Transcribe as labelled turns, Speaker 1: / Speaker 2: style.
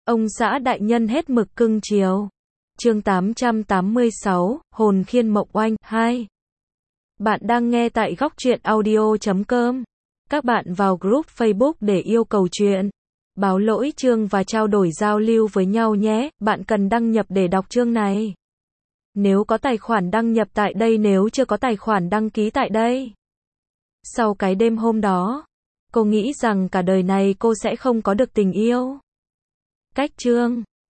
Speaker 1: Ông xã đại nhân hết mực cưng chiều. Chương 886, Hồn khiên mộng oanh 2. Bạn đang nghe tại góc truyện audio.com. Các bạn vào group Facebook để yêu cầu chuyện, báo lỗi chương và trao đổi giao lưu với nhau nhé. Bạn cần đăng nhập để đọc chương này. Nếu có tài khoản đăng nhập tại đây, nếu chưa có tài khoản đăng ký tại đây. Sau cái đêm hôm đó, cô nghĩ rằng cả đời này cô sẽ không có được tình yêu. Cách chương